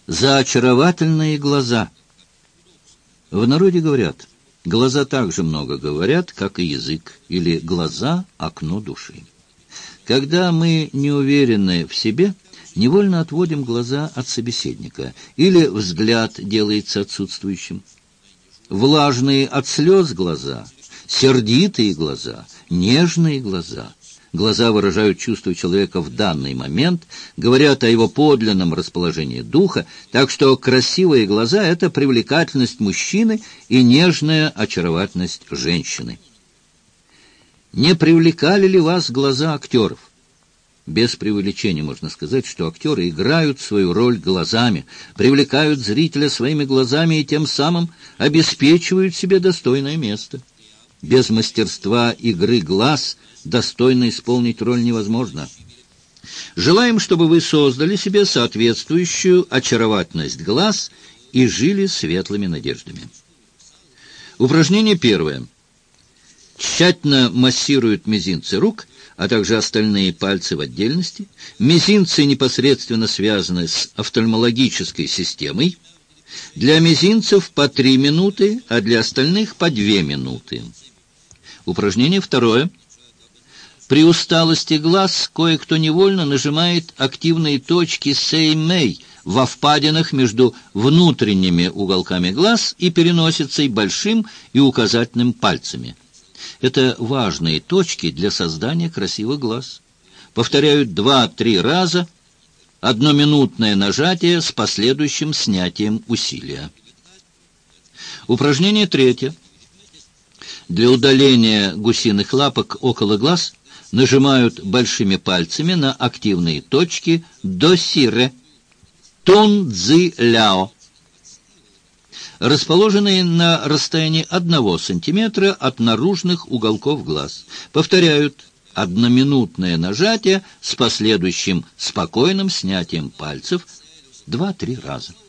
за очаровательные глаза. В народе говорят, глаза так же много говорят, как и язык, или глаза — окно души. Когда мы не уверены в себе, невольно отводим глаза от собеседника, или взгляд делается отсутствующим. Влажные от слез глаза, сердитые глаза, нежные глаза. Глаза выражают чувства человека в данный момент, говорят о его подлинном расположении духа, так что красивые глаза — это привлекательность мужчины и нежная очаровательность женщины. Не привлекали ли вас глаза актеров? Без преувеличения можно сказать, что актеры играют свою роль глазами, привлекают зрителя своими глазами и тем самым обеспечивают себе достойное место. Без мастерства игры глаз достойно исполнить роль невозможно. Желаем, чтобы вы создали себе соответствующую очаровательность глаз и жили светлыми надеждами. Упражнение первое. Тщательно массируют мизинцы рук, а также остальные пальцы в отдельности. Мизинцы непосредственно связаны с офтальмологической системой. Для мизинцев по 3 минуты, а для остальных по 2 минуты. Упражнение второе. При усталости глаз кое-кто невольно нажимает активные точки сеймэй во впадинах между внутренними уголками глаз и переносицей большим и указательным пальцами. Это важные точки для создания красивых глаз. Повторяют 2-3 раза, одноминутное нажатие с последующим снятием усилия. Упражнение третье. Для удаления гусиных лапок около глаз нажимают большими пальцами на активные точки досире, тун-цзи-ляо, расположенные на расстоянии 1 сантиметра от наружных уголков глаз. Повторяют одноминутное нажатие с последующим спокойным снятием пальцев 2-3 раза.